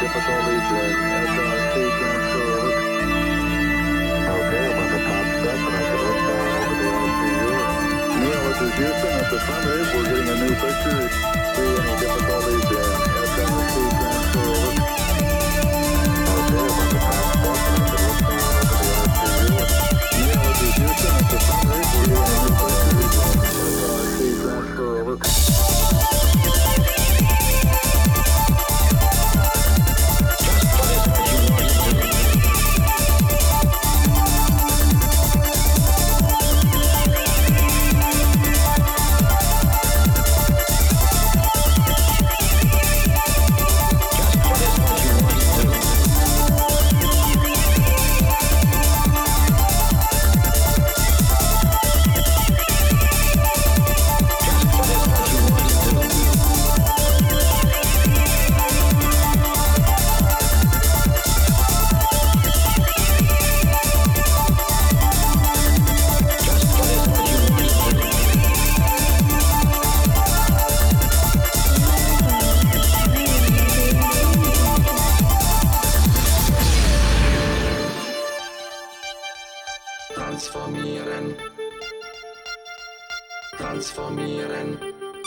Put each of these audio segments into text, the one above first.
difficulties in SRC transfer. Okay, I'm on the top step and I can look down over the ICU. Neil, this is Houston. At the front rig, we're getting a new picture. See any difficulties in SRC transfer? Okay, I'm on the top step and I can look down over the ICU. Neil, this is Houston. At the front rig, we're getting a new picture. SRC transfer. Over. Transformieren. Transformieren.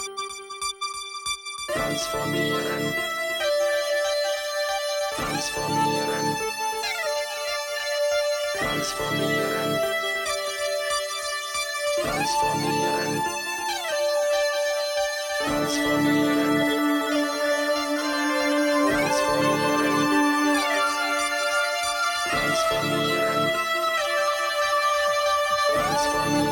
Transformieren. Transformieren. Transformieren. Transformieren. Transformieren. Transformieren. Transformieren. Transformieren.